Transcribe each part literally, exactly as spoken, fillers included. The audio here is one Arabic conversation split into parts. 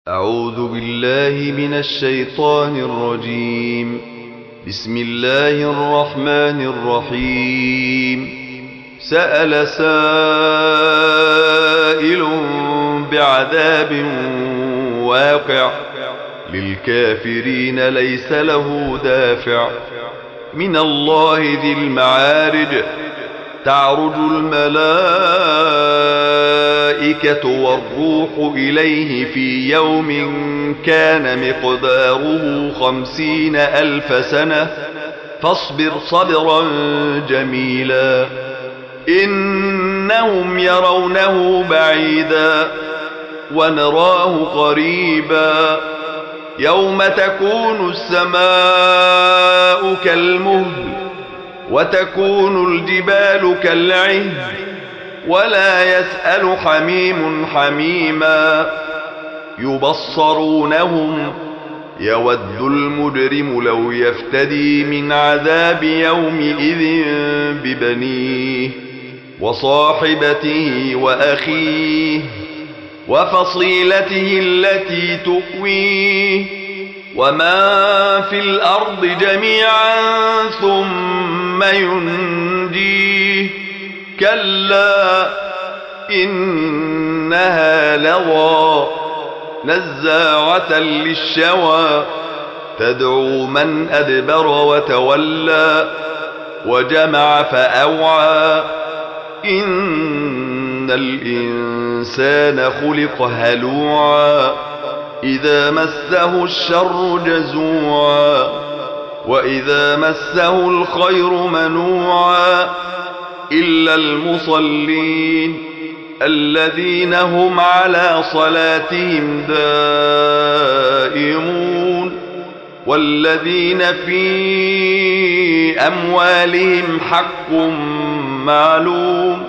أعوذ بالله من الشيطان الرجيم. بسم الله الرحمن الرحيم. سأل سائل بعذاب واقع للكافرين ليس له دافع من الله ذي المعارج. تعرج الملائكة والروح إليه في يوم كان مقداره خمسين ألف سنة فاصبر صبرا جميلا إنهم يرونه بعيدا ونراه قريبا يوم تكون السماء كالمهل وتكون الجبال كالعهن ولا يسأل حميم حميما يبصرونهم يود المجرم لو يفتدي من عذاب يومئذ ببنيه وصاحبته وأخيه وفصيلته التي تؤويه ومن في الأرض جميعا ثم ينجيه كلا إنها لظى نزاعة للشوى تدعو من أدبر وتولى وجمع فأوعى إن الإنسان خلق هلوعا إذا مسه الشر جزوعا وإذا مسه الخير منوعا إلا المصلين الذين هم على صلاتهم دائمون والذين في أموالهم حق معلوم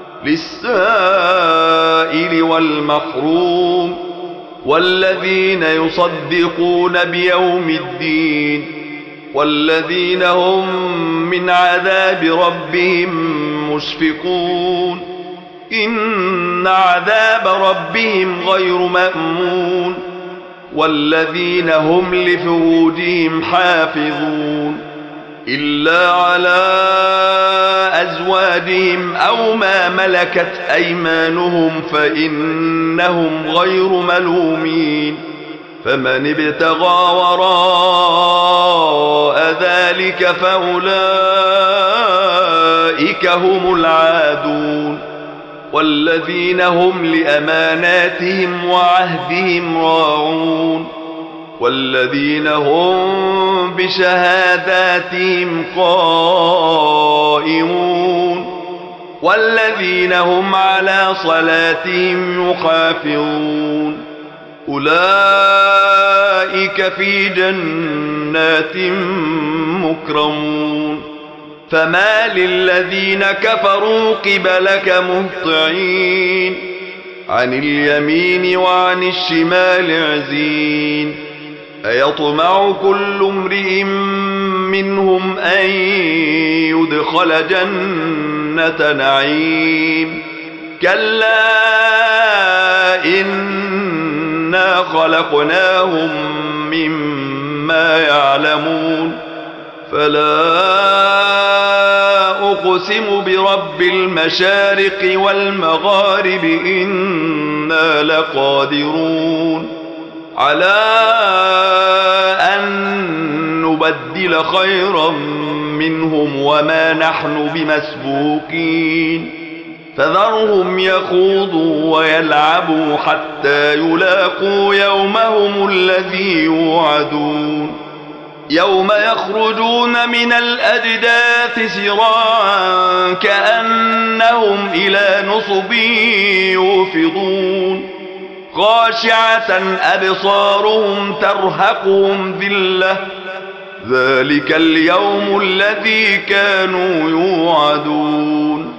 للسائل والمحروم والذين يصدقون بيوم الدين والذين هم من عذاب ربهم مشفقون إن عذاب ربهم غير مأمون والذين هم لفروجهم حافظون إلا على أزواجهم أو ما ملكت أيمانهم فإنهم غير ملومين فمن ابتغى وراء ذلك فأولئك هم العادون والذين هم لأماناتهم وعهدهم راعون والذين هم بشهاداتهم قائمون والذين هم على صلاتهم يحافظون أولئك في جنات مكرمون فما للذين كفروا قبلك مهطعين عن اليمين وعن الشمال عزين أيطمع كل امرئ منهم أن يدخل جنة نعيم كلا إنا خلقناهم مما يعلمون فلا أقسم برب المشارق والمغارب إنا لقادرون على أن نبدل خيرا منهم وما نحن بمسبوقين فذرهم يخوضوا ويلعبوا حتى يلاقوا يومهم الذي يوعدون يوم يخرجون من الأجداث سراعا كأنهم إلى نصب يوفضون خاشعة أبصارهم ترهقهم ذلة ذلك اليوم الذي كانوا يوعدون